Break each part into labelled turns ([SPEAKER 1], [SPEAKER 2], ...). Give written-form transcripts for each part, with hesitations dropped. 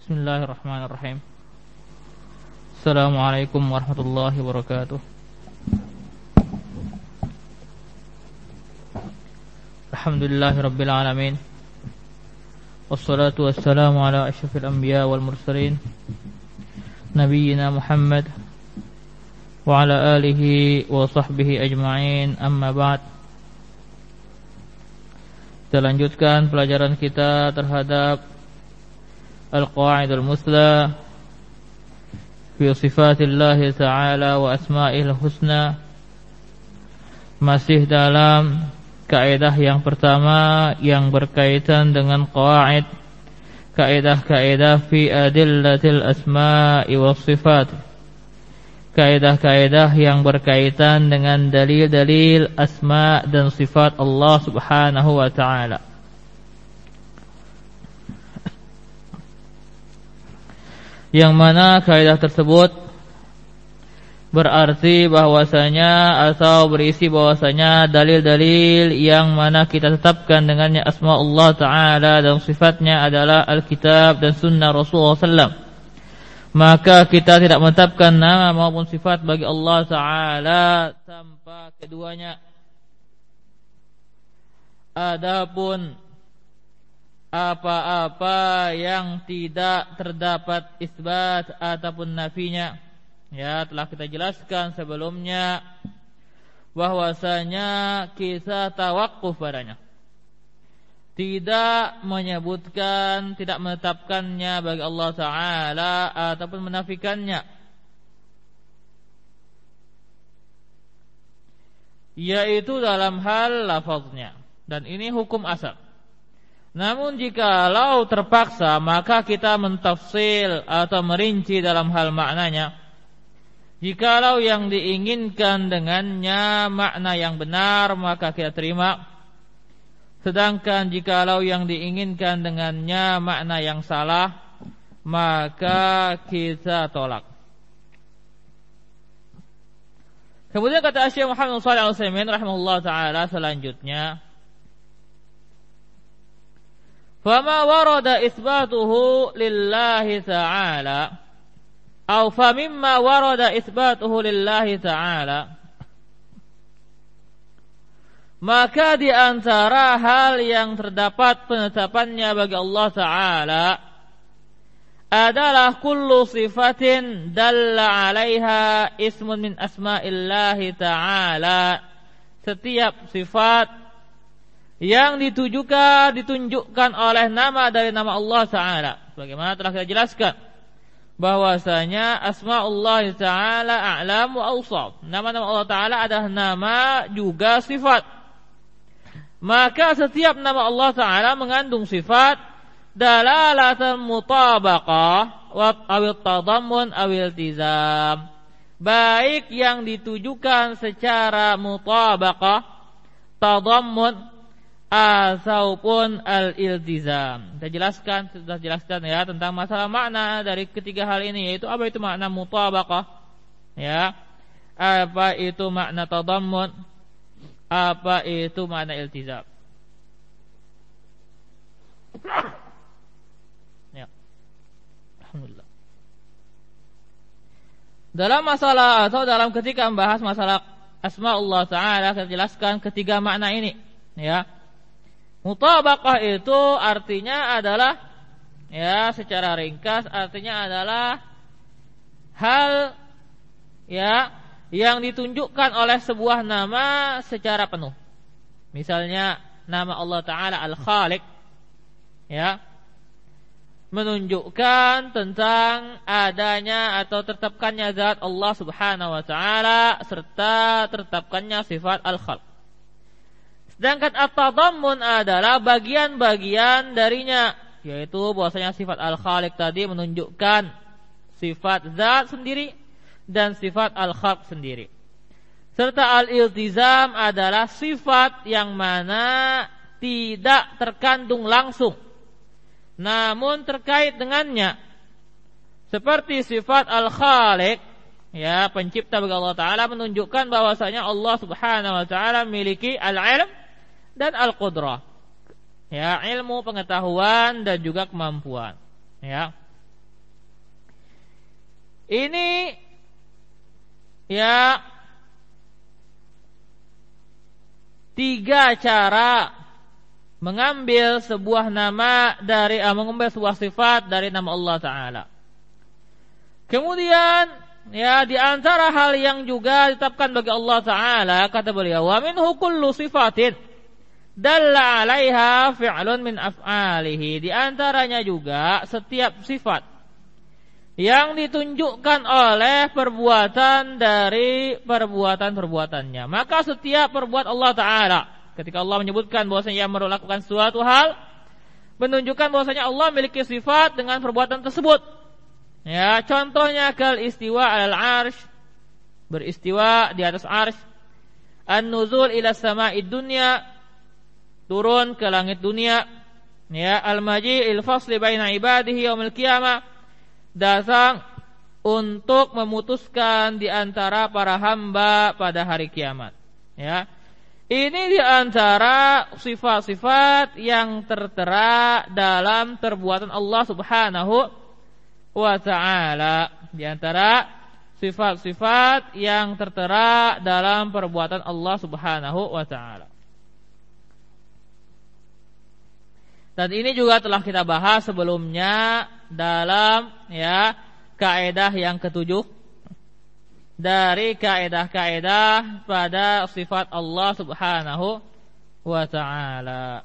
[SPEAKER 1] Bismillahirrahmanirrahim. Assalamualaikum warahmatullahi wabarakatuh. Alhamdulillahirabbil alamin. Wassalatu wassalamu ala asyrafil anbiya wal mursalin nabiyyina Muhammad wa ala alihi wa sahbihi ajma'in. Amma ba'd. Kita lanjutkan pelajaran kita terhadap Al-Qawaidul Musla fi sifatillahi ta'ala wa asma'il husna. Masih dalam kaidah yang pertama yang berkaitan dengan qawaid, kaidah-kaidah fi adillatil asma'i was sifat. Kaidah-kaidah yang berkaitan dengan dalil-dalil asma dan sifat Allah Subhanahu wa ta'ala. Yang mana kaidah tersebut berarti bahwasanya atau berisi bahwasanya dalil-dalil yang mana kita tetapkan dengannya asma Allah Ta'ala dan sifatnya adalah Alkitab dan Sunnah Rasulullah SAW. Maka kita tidak menetapkan nama maupun sifat bagi Allah Ta'ala tanpa keduanya. Adapun apa-apa yang tidak terdapat isbat ataupun nafinya, ya telah kita jelaskan sebelumnya bahwasanya kita tawakuf padanya, tidak menyebutkan, tidak menetapkannya bagi Allah Ta'ala ataupun menafikannya, yaitu dalam hal lafaznya. Dan ini hukum asal. Namun jikalau terpaksa, maka kita mentafsil atau merinci dalam hal maknanya. Jikalau yang diinginkan dengannya makna yang benar, maka kita terima. Sedangkan jikalau yang diinginkan dengannya makna yang salah, maka kita tolak. Kemudian kata Syekh Muhammad Shalih Al-Utsaimin rahimahullah ta'ala selanjutnya, fama warada isbatuhu lillahi ta'ala atau famimma warada isbatuhu lillahi ta'ala, maka di antara hal yang terdapat penetapannya bagi Allah Ta'ala adalah kullu sifatin dalla 'alaiha ismun min asma'illahi ta'ala, setiap sifat yang ditunjukkan oleh nama dari nama Allah Ta'ala. Sebagaimana telah kita jelaskan bahwasanya asma'ullah Ta'ala a'lam wa awsaf, nama-nama Allah Ta'ala adalah nama juga sifat. Maka setiap nama Allah Ta'ala mengandung sifat dalalatan mutabaqah awil tadammun awil iltizam, baik yang ditujukan secara mutabaqah, tadammun, ataupun al-iltizam. Sudah jelaskan ya tentang masalah makna dari ketiga hal ini, yaitu apa itu makna mutabaqah, ya, apa itu makna tadammun, apa itu makna iltizam. Ya. Alhamdulillah. Dalam masalah atau dalam ketika membahas masalah asma Allah Ta'ala, kita jelaskan ketiga makna ini, ya. Mutabaqah itu artinya adalah, ya secara ringkas artinya adalah hal, ya, yang ditunjukkan oleh sebuah nama secara penuh. Misalnya nama Allah Ta'ala Al-Khaliq, ya, menunjukkan tentang adanya atau tetapkannya zat Allah Subhanahu wa Ta'ala serta tetapkannya sifat Al-Khalq. Sedangkan at-tadammun adalah bagian-bagian darinya, yaitu bahwasanya sifat Al-Khaliq tadi menunjukkan sifat zat sendiri dan sifat Al-Khalq sendiri. Serta al-iltizam adalah sifat yang mana tidak terkandung langsung, namun terkait dengannya. Seperti sifat Al-Khaliq, ya, pencipta bagi Allah Ta'ala, menunjukkan bahwasanya Allah Subhanahu wa Ta'ala memiliki al-ilm dan al-qudrah, ya, ilmu, pengetahuan dan juga kemampuan, ya. Ini ya 3 cara mengambil sebuah nama dari mengambil sebuah sifat dari nama Allah Ta'ala. Kemudian ya di antara hal yang juga ditetapkan bagi Allah Ta'ala, kata beliau, wa minhu kullu sifatin dalla 'alaiha fi'lun min af'alihi. Di antaranya juga setiap sifat yang ditunjukkan oleh perbuatan dari perbuatan-perbuatannya. Maka setiap perbuatan Allah Ta'ala, ketika Allah menyebutkan bahwasanya ia melakukan suatu hal, menunjukkan bahwasanya Allah memiliki sifat dengan perbuatan tersebut. Ya, contohnya kal istiwa 'alal 'arsy, beristiwa di atas 'arsy, an-nuzul ila sama'id dunya, turun ke langit dunia, ya, al-maji'il fasli baina ibadihi yaumil qiyamah, datang untuk memutuskan di antara para hamba pada hari kiamat. Ya. Ini di antara sifat-sifat yang tertera dalam perbuatan Allah Subhanahu wa Ta'ala. Di antara sifat-sifat yang tertera dalam perbuatan Allah Subhanahu wa Ta'ala. Dan ini juga telah kita bahas sebelumnya dalam ya kaidah yang ke-7 dari kaidah-kaidah pada sifat Allah Subhanahu wa Ta'ala.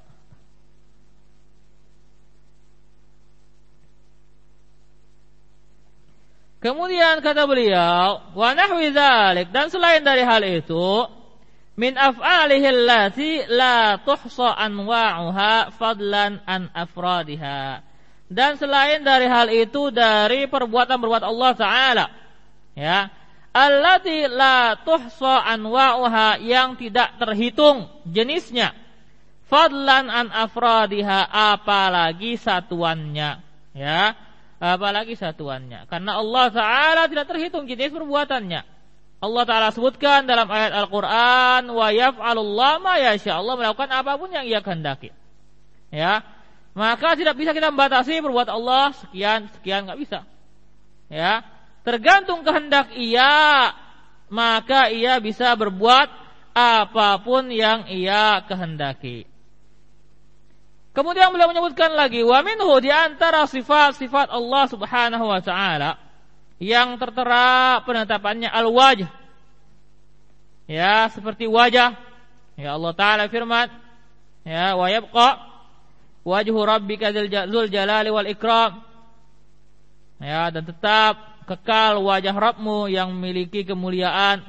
[SPEAKER 1] Kemudian kata beliau, wa nahwi dzalik, dan selain dari hal itu, min af'alihi allati la tuhsa anwa'uha fadlan an afradiha. Dan selain dari hal itu, dari perbuatan-perbuatan Allah Ta'ala, ya, allati la tuhsa anwa'uha, yang tidak terhitung jenisnya, fadlan an afradiha, apalagi satuannya, ya, apalagi satuannya. Karena Allah Ta'ala tidak terhitung jenis perbuatannya. Allah Ta'ala sebutkan dalam ayat Al-Quran, wa yaf'alullah ma yasha, Allah melakukan apapun yang ia kehendaki. Ya, maka tidak bisa kita membatasi perbuatan Allah sekian nggak bisa. Ya, tergantung kehendak ia, maka ia bisa berbuat apapun yang ia kehendaki. Kemudian beliau menyebutkan lagi, wa minhu, di antara sifat-sifat Allah Subhanahu wa Ta'ala yang tertera penetapannya al-wajh. Ya, seperti wajah. Ya, Allah Ta'ala firman, ya, wa yabqa wajhu rabbika dzul jalali wal ikram. Ya, dan tetap kekal wajah Rabbmu yang memiliki kemuliaan.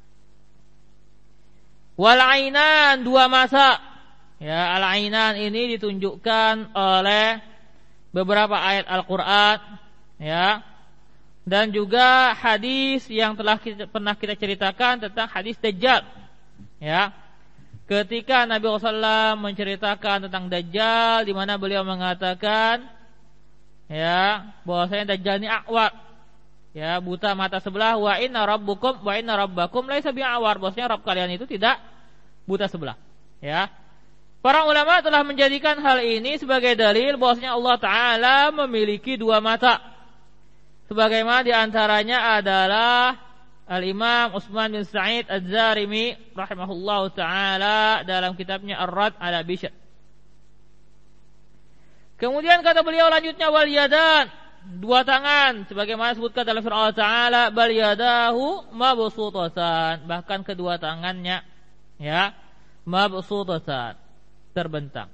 [SPEAKER 1] Wal ainan, 2 mata. Ya, al-ainan ini ditunjukkan oleh beberapa ayat Al-Qur'an, ya. Dan juga hadis yang pernah kita ceritakan tentang hadis Dajjal. Ya. Ketika Nabi SAW menceritakan tentang Dajjal, di mana beliau mengatakan, ya, bahwasanya Dajjal ini a'war, ya, buta mata sebelah, wa inna rabbakum laisa bi'awar, bahwasanya Rabb kalian itu tidak buta sebelah. Ya. Para ulama telah menjadikan hal ini sebagai dalil bahwasanya Allah Ta'ala memiliki 2 mata. Sebagaimana di antaranya adalah Al-Imam Utsman bin Sa'id Az-Zarimi rahimahullahu ta'ala dalam kitabnya Ar-Rad ala Bishr. Kemudian kata beliau lanjutnya, wal yadan, 2 tangan, sebagaimana disebutkan dalam firman Allah Ta'ala, bal yadahu mabsutatan, bahkan kedua tangannya, ya, mabsutatan, terbentang.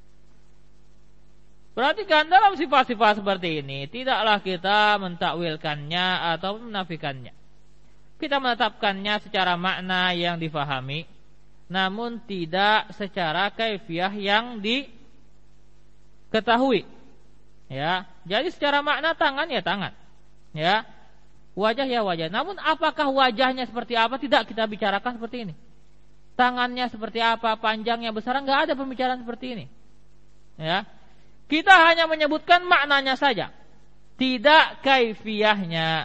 [SPEAKER 1] Perhatikan, dalam sifat-sifat seperti ini tidaklah kita mentakwilkannya atau menafikannya. Kita menetapkannya secara makna yang difahami, namun tidak secara kaifiyah yang diketahui. Ya, jadi secara makna tangan ya tangan, ya, wajah ya wajah. Namun apakah wajahnya seperti apa, tidak kita bicarakan seperti ini. Tangannya seperti apa, panjangnya, besar, enggak ada pembicaraan seperti ini. Ya. Kita hanya menyebutkan maknanya saja, tidak kaifiyahnya,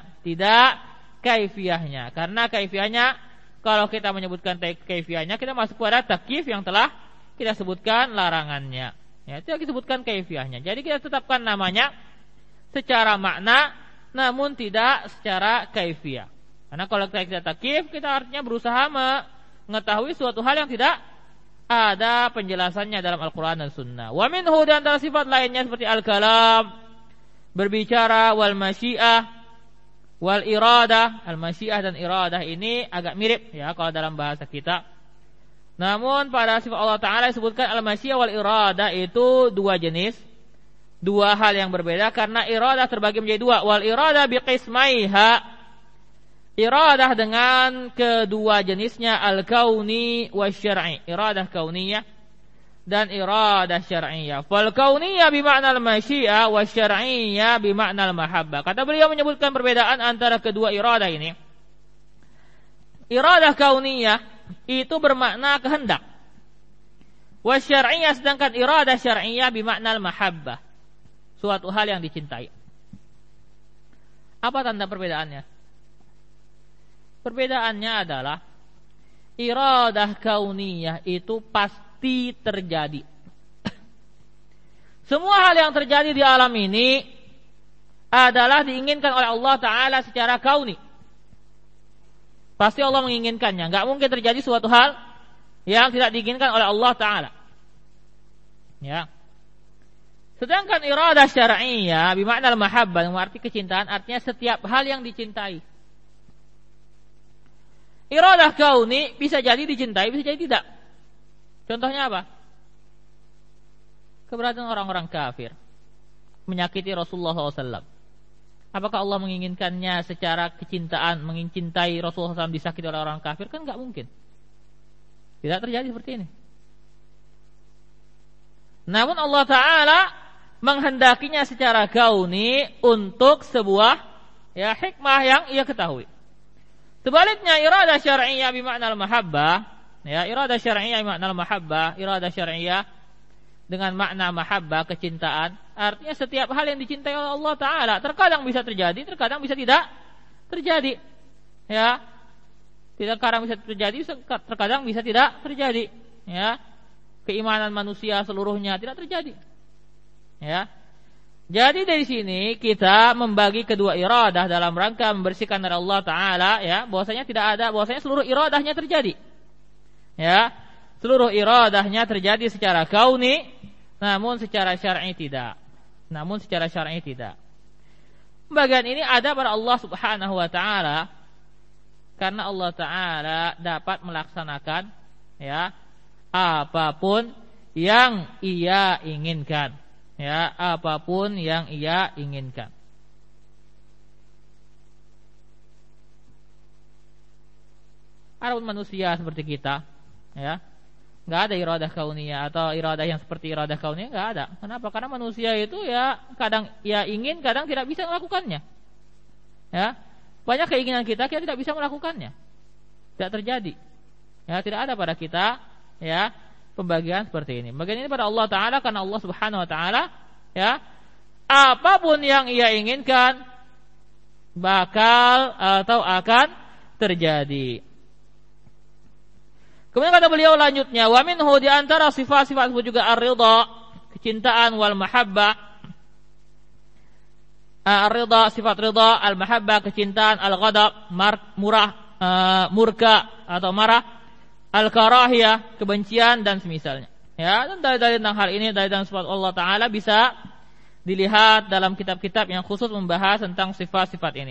[SPEAKER 1] karena kaifiyahnya, kalau kita menyebutkan kaifiyahnya, kita masuk pada takyif yang telah kita sebutkan larangannya. Ya, tidak disebutkan kaifiyahnya. Jadi kita tetapkan namanya secara makna, namun tidak secara kaifiyah. Karena kalau kita tidak takyif, kita artinya berusaha mengetahui suatu hal yang tidak ada penjelasannya dalam Al-Quran dan Sunnah. Wa minhu, dan antara sifat lainnya seperti al-kalam, berbicara, wal masyiah, wal iradah. Al-masyiah dan iradah ini agak mirip ya kalau dalam bahasa kita. Namun pada sifat Allah Ta'ala disebutkan al-masyiah wal iradah itu dua jenis, dua hal yang berbeda, karena iradah terbagi menjadi dua. Wal iradah biqismaiha, iradah dengan kedua jenisnya, al-kauni wasyar'i, iradah kauniyah dan iradah syar'iyah. Fal kauniyah bima'na al-masyiah wasyar'iyah bima'na al-mahabbah. Kata beliau menyebutkan perbedaan antara kedua iradah ini. Iradah kauniyah itu bermakna kehendak. Wasyar'iyah, sedangkan iradah syar'iyah bima'na al-mahabbah, suatu hal yang dicintai. Apa tanda perbedaannya? Perbedaannya adalah iradah kauniyah itu pasti terjadi. Semua hal yang terjadi di alam ini adalah diinginkan oleh Allah Ta'ala secara kauni. Pasti Allah menginginkannya. Gak mungkin terjadi suatu hal yang tidak diinginkan oleh Allah Ta'ala. Ya. Sedangkan iradah syar'iyah bimakna al-mahabbah, yang arti kecintaan, artinya setiap hal yang dicintai. Iradah kauni bisa jadi dicintai, bisa jadi tidak. Contohnya apa? Keberadaan orang-orang kafir menyakiti Rasulullah SAW. Apakah Allah menginginkannya secara kecintaan, mencintai Rasulullah SAW disakiti oleh orang kafir? Kan nggak mungkin. Tidak terjadi seperti ini. Namun Allah Ta'ala menghendakinya secara kauni untuk sebuah hikmah yang ia ketahui. Sebaliknya iradah syar'iyah bimakna al-mahabbah, iradah syar'iyah bimakna al-mahabbah, iradah syar'iyah dengan makna mahabbah, kecintaan, artinya setiap hal yang dicintai oleh Allah Ta'ala terkadang bisa terjadi, terkadang bisa tidak terjadi. Ya. Terkadang bisa terjadi, terkadang bisa tidak terjadi. Ya. Keimanan manusia seluruhnya tidak terjadi. Ya. Jadi dari sini kita membagi kedua iradah dalam rangka membersihkan dari Allah Ta'ala, bahwasanya tidak ada, bahwasanya seluruh iradahnya terjadi. Ya, seluruh iradahnya terjadi secara kauni, namun secara syar'i tidak. Bagian ini ada pada Allah Subhanahu wa Ta'ala, karena Allah Ta'ala dapat melaksanakan apapun yang ia inginkan. Apapun yang ia inginkan. Adapun manusia seperti kita, nggak ada iradah kauniyah atau iradah yang seperti iradah kauniyah, nggak ada. Kenapa? Karena manusia itu kadang ingin, kadang tidak bisa melakukannya. Banyak keinginan kita tidak bisa melakukannya, tidak terjadi. Tidak ada pada kita, pembagian seperti ini. Bagian ini pada Allah Ta'ala, karena Allah Subhanahu wa Ta'ala apapun yang ia inginkan bakal atau akan terjadi. Kemudian kata beliau lanjutnya, wa minhu, di antara sifat-sifat itu juga ar-ridha, kecintaan, wal mahabbah. Ar-ridha, sifat ridha, al-mahabbah, kecintaan, al-ghadab, murka atau marah, al-karahiyah, kebencian dan semisalnya. Dan dalil-dalil tentang hal ini, dalil tentang sifat Allah Ta'ala bisa dilihat dalam kitab-kitab yang khusus membahas tentang sifat-sifat ini.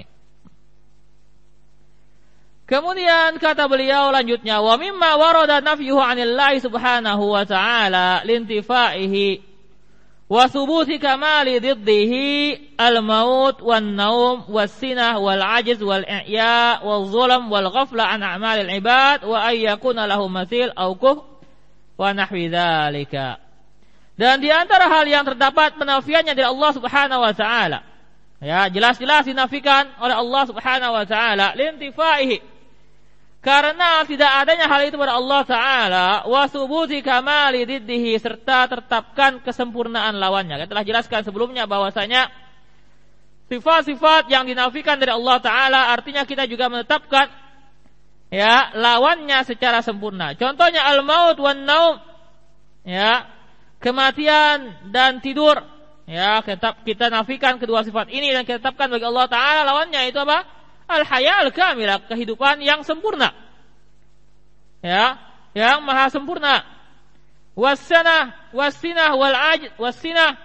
[SPEAKER 1] Kemudian kata beliau lanjutnya, wa mimma warada nafyuhu 'anillahi subhanahu wa ta'ala lintifaihi wa thubuti kamali diddihi al-maut wan-naum was-sinah wal-'ajz wal-i'ya wal-zulm wal-ghafla an a'malil ibad wa ay yakuna lahu mathil aw kuh wa nahwi dzalika. Dan di antara hal yang terdapat penafiannya dari Allah Subhanahu wa taala, jelas-jelas dinafikan oleh Allah Subhanahu wa taala lintifaihi, karena tidak adanya hal itu pada Allah Ta'ala, wa subuti kamali diddihi, serta tetapkan kesempurnaan lawannya. Kita telah jelaskan sebelumnya bahwasanya sifat-sifat yang dinafikan dari Allah Ta'ala artinya kita juga menetapkan lawannya secara sempurna. Contohnya al-maut wan naum, kematian dan tidur, Ya, kita nafikan kedua sifat ini dan kita tetapkan bagi Allah Ta'ala lawannya itu apa? Al-haya al-kamilah, kehidupan yang sempurna. Ya, yang maha sempurna. Was-sanah, was-sinah, wal-ajz, was-sinah.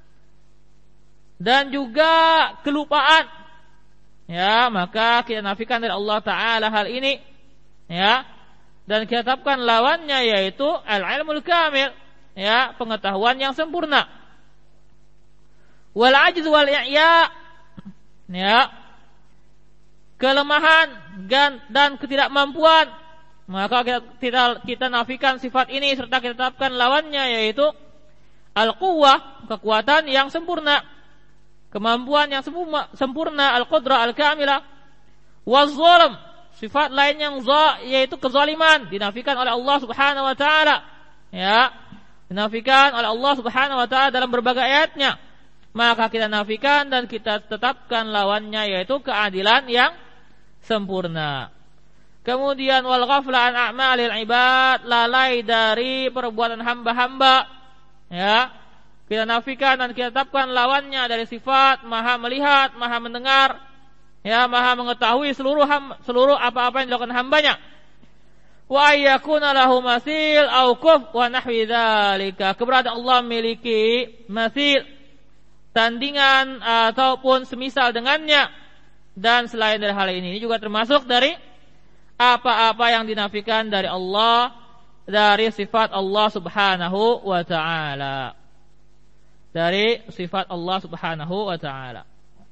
[SPEAKER 1] Dan juga kelupaan. Ya, maka kita nafikan dari Allah Ta'ala hal ini. Ya, dan kita tetapkan lawannya yaitu al-ilmul kamil. Ya, pengetahuan yang sempurna. Wal-ajz wal-i'ya. Ya, kelemahan dan ketidakmampuan, maka kita nafikan sifat ini serta kita tetapkan lawannya yaitu al-quwwah, kekuatan yang sempurna, kemampuan yang sempurna, al-qudrah al-kamilah. Waz-zulm, sifat lain yang yaitu kezaliman, dinafikan oleh Allah Subhanahu wa taala. Ya, dinafikan oleh Allah Subhanahu wa taala dalam berbagai ayatnya. Maka kita nafikan dan kita tetapkan lawannya yaitu keadilan yang sempurna. Kemudian wal ghafla an a'malil ibad, lalai dari perbuatan hamba-hamba. Ya, kita nafikan dan kita tetapkan lawannya dari sifat maha melihat, maha mendengar, ya, maha mengetahui seluruh apa-apa yang dilakukan hambanya. Wa ayyakuna lahu masil au kuf wa nahwi dzalika, keberadaan Allah memiliki masil, tandingan ataupun semisal dengannya, dan selain dari hal ini juga termasuk dari apa-apa yang dinafikan dari Allah, dari sifat Allah Subhanahu wa ta'ala, dari sifat Allah Subhanahu wa ta'ala.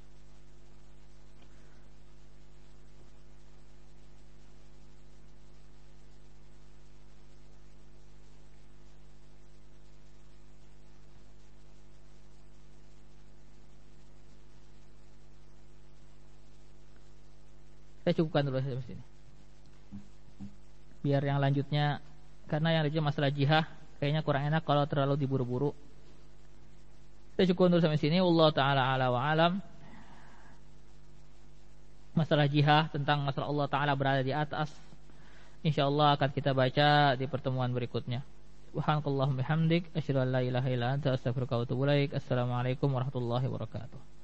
[SPEAKER 1] Saya cukupkan dulu sampai sini. Biar yang lanjutnya, karena yang lanjutnya masalah jihad kayaknya kurang enak kalau terlalu diburu-buru. Saya cukupkan dulu sampai sini. Allah Ta'ala ala wa alam. Masalah jihad, tentang masalah Allah Ta'ala berada di atas, insyaallah akan kita baca di pertemuan berikutnya. Subhanakallahumma bihamdik, asyhadu an la ilaha illa anta, astaghfiruka wa atubu ilaik. Assalamualaikum warahmatullahi wabarakatuh.